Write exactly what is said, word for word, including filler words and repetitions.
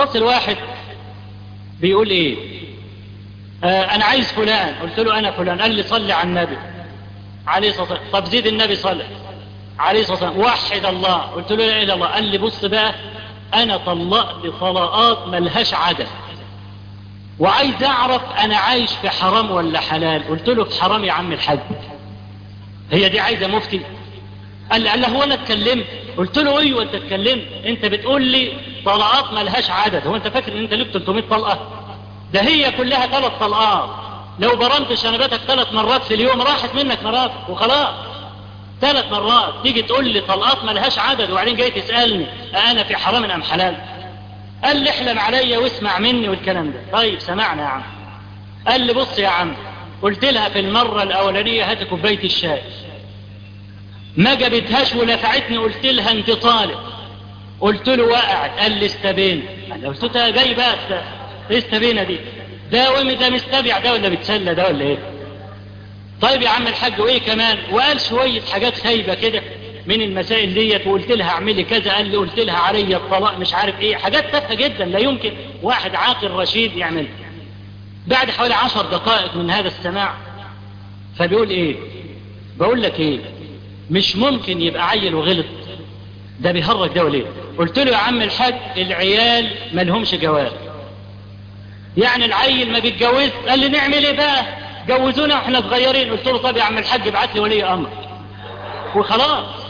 اتصل واحد بيقول ايه، آه انا عايز فلان. قلت له انا فلان. قال لي صلي على النبي عليه الصلاة والسلام. طب زيد النبي صلى عليه الصلاة والسلام. وحد الله. قلت له لا اله الا الله. قال لي بص بقى، انا طلقت طلقات ملهاش عدد وعايز اعرف انا عايش في حرام ولا حلال. قلت له في حرام يا عم الحاج. هي دي عايزه مفتي؟ قال لي قال له هو انا اتكلمت؟ قلت له ايوه انت اتكلمت. انت بتقول لي طلقات ملهاش عدد. هو انت فاكر ان انت ليك ثلاثمائة طلقه؟ ده هي كلها ثلاث طلقات. لو برمت شنباتك ثلاث مرات في اليوم راحت منك مرات وخلاص. ثلاث مرات تيجي تقول لي طلقات ملهاش عدد وبعدين جاي تسالني انا في حرام ام حلال؟ قال لي احلم عليا واسمع مني والكلام ده. طيب سمعنا يا عم. قال لي بص يا عم، قلت لها في المره الاولانيه هات كوبايه الشاي، ما جابتهاش ونفعتني. قلت لها انت طالق. قلت له وقعت. قال لي استبين. قال له قلت له جاي بقى ايه استبينه دي؟ ده ومي ده مستبيع ده ولا بتسلى ده ولا ايه؟ طيب يا عم الحاج وايه كمان؟ وقال شويه حاجات خايبه كده من المسائل ديت. وقلت لها اعملي كذا. قال لي قلت لها عليا الطلاق مش عارف ايه، حاجات تافهه جدا لا يمكن واحد عاقل رشيد يعملها. بعد حوالي عشر دقائق من هذا السماع فبيقول ايه؟ بقول لك ايه، مش ممكن يبقى عيل وغلط، ده بيهرج ده وليه؟ قلت له يا عم الحاج العيال ما لهمش جواز، يعني العيل ما بيتجوز. قال لي نعمل ايه بقى؟ جوزونا واحنا صغيرين. قلت له طب يا عم الحاج ابعت لي ولي امر وخلاص.